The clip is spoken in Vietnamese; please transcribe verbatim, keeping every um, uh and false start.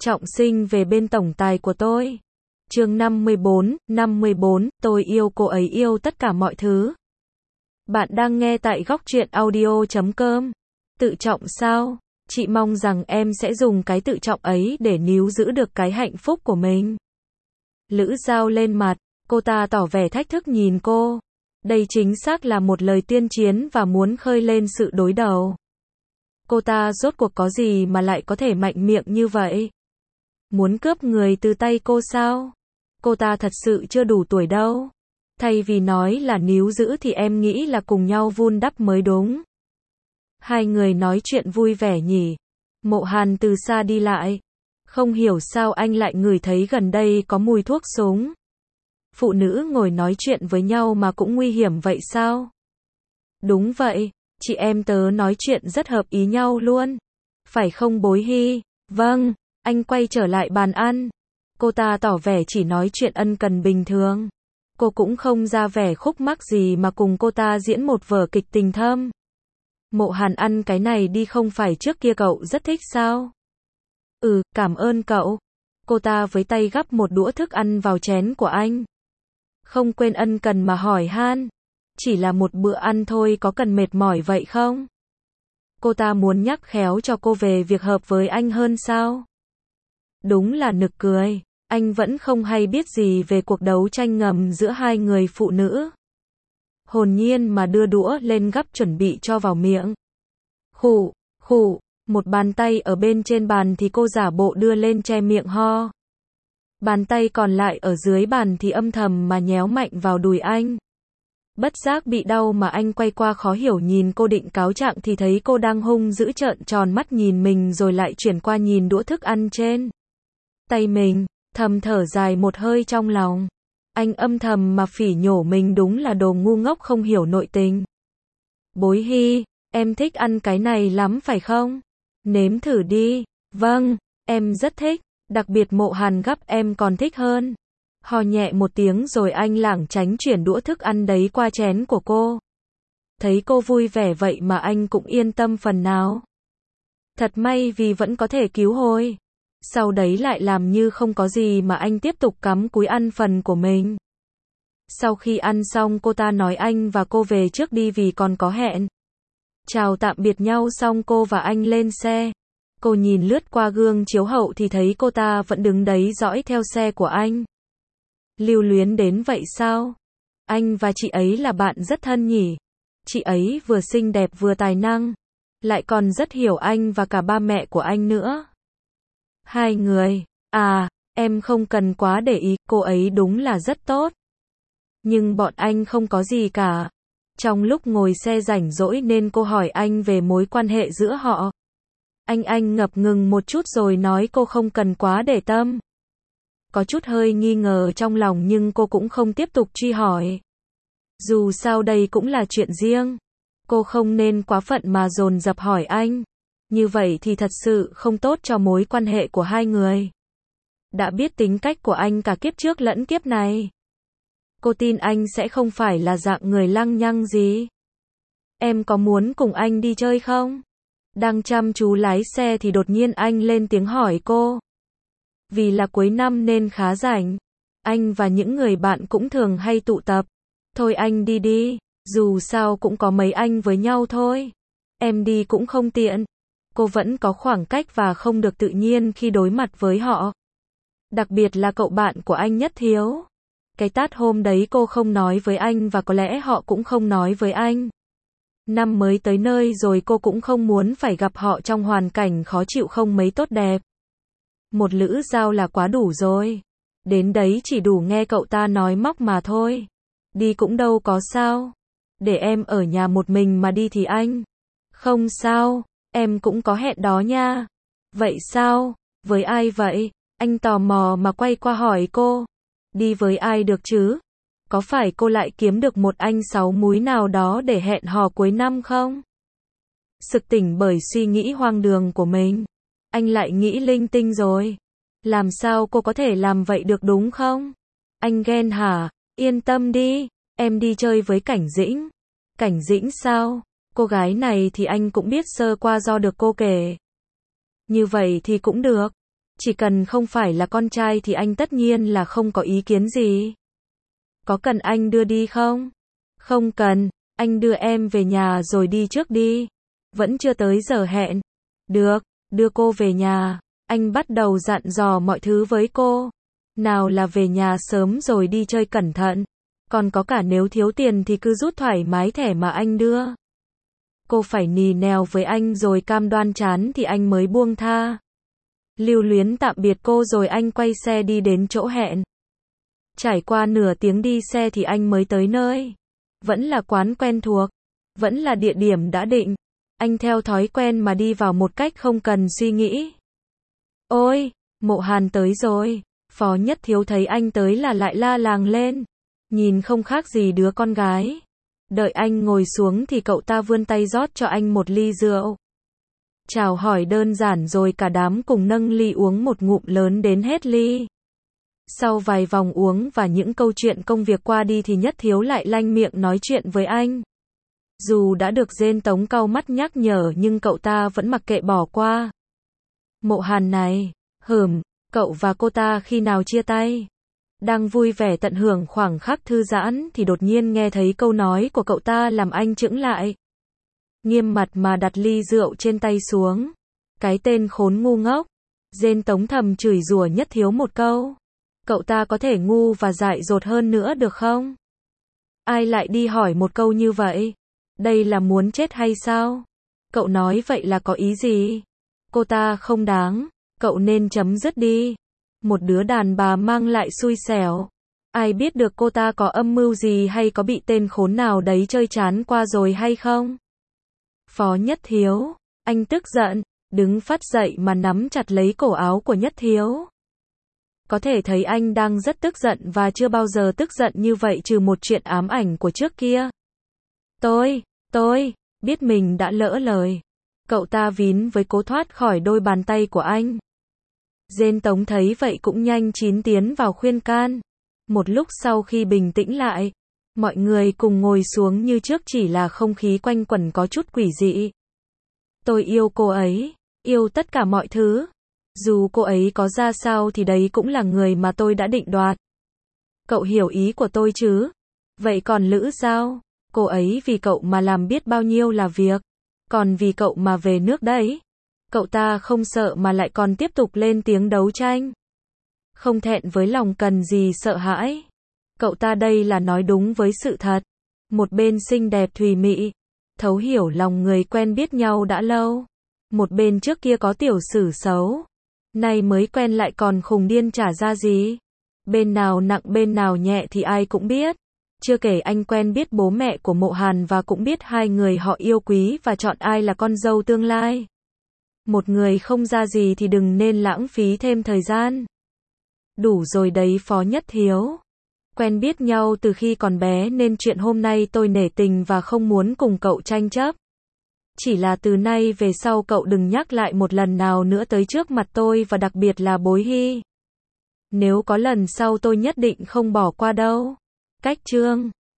Trọng Sinh về bên tổng tài của tôi. Chương năm mươi bốn, năm mươi bốn, tôi yêu cô ấy yêu tất cả mọi thứ. Bạn đang nghe tại góc truyện audio chấm com. Tự trọng sao? Chị mong rằng em sẽ dùng cái tự trọng ấy để níu giữ được cái hạnh phúc của mình. Lữ Giao lên mặt, cô ta tỏ vẻ thách thức nhìn cô. Đây chính xác là một lời tuyên chiến và muốn khơi lên sự đối đầu. Cô ta rốt cuộc có gì mà lại có thể mạnh miệng như vậy? Muốn cướp người từ tay cô sao? Cô ta thật sự chưa đủ tuổi đâu. Thay vì nói là níu giữ thì em nghĩ là cùng nhau vun đắp mới đúng. Hai người nói chuyện vui vẻ nhỉ. Mộ Hàn từ xa đi lại. Không hiểu sao anh lại ngửi thấy gần đây có mùi thuốc súng. Phụ nữ ngồi nói chuyện với nhau mà cũng nguy hiểm vậy sao? Đúng vậy, chị em tớ nói chuyện rất hợp ý nhau luôn. Phải không Bối Hy? Vâng, anh quay trở lại bàn ăn. Cô ta tỏ vẻ chỉ nói chuyện ân cần bình thường. Cô cũng không ra vẻ khúc mắc gì mà cùng cô ta diễn một vở kịch tình thâm. Mộ Hàn ăn cái này đi, không phải trước kia cậu rất thích sao? Ừ, cảm ơn cậu. Cô ta với tay gắp một đũa thức ăn vào chén của anh. Không quên ân cần mà hỏi han. Chỉ là một bữa ăn thôi, có cần mệt mỏi vậy không? Cô ta muốn nhắc khéo cho cô về việc hợp với anh hơn sao? Đúng là nực cười. Anh vẫn không hay biết gì về cuộc đấu tranh ngầm giữa hai người phụ nữ. Hồn nhiên mà đưa đũa lên gắp chuẩn bị cho vào miệng. Khụ, khụ, một bàn tay ở bên trên bàn thì cô giả bộ đưa lên che miệng ho. Bàn tay còn lại ở dưới bàn thì âm thầm mà nhéo mạnh vào đùi anh. Bất giác bị đau mà anh quay qua khó hiểu nhìn cô định cáo trạng thì thấy cô đang hung dữ trợn tròn mắt nhìn mình rồi lại chuyển qua nhìn đũa thức ăn trên tay mình, thầm thở dài một hơi trong lòng. Anh âm thầm mà phỉ nhổ mình đúng là đồ ngu ngốc không hiểu nội tình. Bối Hy, em thích ăn cái này lắm phải không? Nếm thử đi. Vâng, em rất thích, đặc biệt Mộ Hàn gắp em còn thích hơn. Ho nhẹ một tiếng rồi anh lảng tránh chuyển đũa thức ăn đấy qua chén của cô. Thấy cô vui vẻ vậy mà anh cũng yên tâm phần nào. Thật may vì vẫn có thể cứu hồi. Sau đấy lại làm như không có gì mà anh tiếp tục cắm cúi ăn phần của mình. Sau khi ăn xong cô ta nói anh và cô về trước đi vì còn có hẹn. Chào tạm biệt nhau xong cô và anh lên xe. Cô nhìn lướt qua gương chiếu hậu thì thấy cô ta vẫn đứng đấy dõi theo xe của anh. Lưu luyến đến vậy sao? Anh và chị ấy là bạn rất thân nhỉ? Chị ấy vừa xinh đẹp vừa tài năng, lại còn rất hiểu anh và cả ba mẹ của anh nữa. Hai người, à, em không cần quá để ý, cô ấy đúng là rất tốt. Nhưng bọn anh không có gì cả. Trong lúc ngồi xe rảnh rỗi nên cô hỏi anh về mối quan hệ giữa họ. Anh anh ngập ngừng một chút rồi nói cô không cần quá để tâm. Có chút hơi nghi ngờ trong lòng nhưng cô cũng không tiếp tục truy hỏi. Dù sao đây cũng là chuyện riêng. Cô không nên quá phận mà dồn dập hỏi anh. Như vậy thì thật sự không tốt cho mối quan hệ của hai người. Đã biết tính cách của anh cả kiếp trước lẫn kiếp này. Cô tin anh sẽ không phải là dạng người lăng nhăng gì. Em có muốn cùng anh đi chơi không? Đang chăm chú lái xe thì đột nhiên anh lên tiếng hỏi cô. Vì là cuối năm nên khá rảnh. Anh và những người bạn cũng thường hay tụ tập. Thôi anh đi đi, dù sao cũng có mấy anh với nhau thôi. Em đi cũng không tiện. Cô vẫn có khoảng cách và không được tự nhiên khi đối mặt với họ. Đặc biệt là cậu bạn của anh Nhất Thiếu. Cái tát hôm đấy cô không nói với anh và có lẽ họ cũng không nói với anh. Năm mới tới nơi rồi cô cũng không muốn phải gặp họ trong hoàn cảnh khó chịu không mấy tốt đẹp. Một Lữ Giao là quá đủ rồi. Đến đấy chỉ đủ nghe cậu ta nói móc mà thôi. Đi cũng đâu có sao. Để em ở nhà một mình mà đi thì anh. Không sao, em cũng có hẹn đó nha. Vậy sao? Với ai vậy? Anh tò mò mà quay qua hỏi cô. Đi với ai được chứ? Có phải cô lại kiếm được một anh sáu múi nào đó để hẹn hò cuối năm không? Sực tỉnh bởi suy nghĩ hoang đường của mình. Anh lại nghĩ linh tinh rồi. Làm sao cô có thể làm vậy được đúng không? Anh ghen hả? Yên tâm đi, em đi chơi với Cảnh Dĩnh. Cảnh Dĩnh sao? Cô gái này thì anh cũng biết sơ qua do được cô kể. Như vậy thì cũng được. Chỉ cần không phải là con trai thì anh tất nhiên là không có ý kiến gì. Có cần anh đưa đi không? Không cần, anh đưa em về nhà rồi đi trước đi. Vẫn chưa tới giờ hẹn. Được, đưa cô về nhà. Anh bắt đầu dặn dò mọi thứ với cô. Nào là về nhà sớm rồi đi chơi cẩn thận. Còn có cả nếu thiếu tiền thì cứ rút thoải mái thẻ mà anh đưa. Cô phải nì nèo với anh rồi cam đoan chán thì anh mới buông tha. Lưu luyến tạm biệt cô rồi anh quay xe đi đến chỗ hẹn. Trải qua nửa tiếng đi xe thì anh mới tới nơi. Vẫn là quán quen thuộc. Vẫn là địa điểm đã định. Anh theo thói quen mà đi vào một cách không cần suy nghĩ. Ôi, Mộ Hàn tới rồi. Phó Nhất Thiếu thấy anh tới là lại la làng lên. Nhìn không khác gì đứa con gái. Đợi anh ngồi xuống thì cậu ta vươn tay rót cho anh một ly rượu. Chào hỏi đơn giản rồi cả đám cùng nâng ly uống một ngụm lớn đến hết ly. Sau vài vòng uống và những câu chuyện công việc qua đi thì Nhất Thiếu lại lanh miệng nói chuyện với anh. Dù đã được Dên Tống cau mắt nhắc nhở nhưng cậu ta vẫn mặc kệ bỏ qua. Mộ Hàn này, hửm, cậu và cô ta khi nào chia tay? Đang vui vẻ tận hưởng khoảng khắc thư giãn thì đột nhiên nghe thấy câu nói của cậu ta làm anh chững lại. Nghiêm mặt mà đặt ly rượu trên tay xuống. Cái tên khốn ngu ngốc. Dên Tống thầm chửi rủa Nhất Thiếu một câu. Cậu ta có thể ngu và dại dột hơn nữa được không? Ai lại đi hỏi một câu như vậy? Đây là muốn chết hay sao? Cậu nói vậy là có ý gì? Cô ta không đáng. Cậu nên chấm dứt đi. Một đứa đàn bà mang lại xui xẻo. Ai biết được cô ta có âm mưu gì hay có bị tên khốn nào đấy chơi chán qua rồi hay không? Phó Nhất Thiếu. Anh tức giận. Đứng phắt dậy mà nắm chặt lấy cổ áo của Nhất Thiếu. Có thể thấy anh đang rất tức giận và chưa bao giờ tức giận như vậy trừ một chuyện ám ảnh của trước kia. Tôi, tôi, biết mình đã lỡ lời. Cậu ta vín với cố thoát khỏi đôi bàn tay của anh. Dên Tống thấy vậy cũng nhanh chín tiến vào khuyên can. Một lúc sau khi bình tĩnh lại, mọi người cùng ngồi xuống như trước chỉ là không khí quanh quẩn có chút quỷ dị. Tôi yêu cô ấy, yêu tất cả mọi thứ. Dù cô ấy có ra sao thì đấy cũng là người mà tôi đã định đoạt. Cậu hiểu ý của tôi chứ? Vậy còn Lữ Giao, cô ấy vì cậu mà làm biết bao nhiêu là việc. Còn vì cậu mà về nước đấy. Cậu ta không sợ mà lại còn tiếp tục lên tiếng đấu tranh. Không thẹn với lòng cần gì sợ hãi. Cậu ta đây là nói đúng với sự thật. Một bên xinh đẹp thùy mị, thấu hiểu lòng người quen biết nhau đã lâu. Một bên trước kia có tiểu sử xấu. Nay mới quen lại còn khùng điên chả ra gì. Bên nào nặng bên nào nhẹ thì ai cũng biết. Chưa kể anh quen biết bố mẹ của Mộ Hàn và cũng biết hai người họ yêu quý và chọn ai là con dâu tương lai. Một người không ra gì thì đừng nên lãng phí thêm thời gian. Đủ rồi đấy Phó Nhất Thiếu. Quen biết nhau từ khi còn bé nên chuyện hôm nay tôi nể tình và không muốn cùng cậu tranh chấp. Chỉ là từ nay về sau cậu đừng nhắc lại một lần nào nữa tới trước mặt tôi và đặc biệt là Bối Hy. Nếu có lần sau tôi nhất định không bỏ qua đâu. Cách chương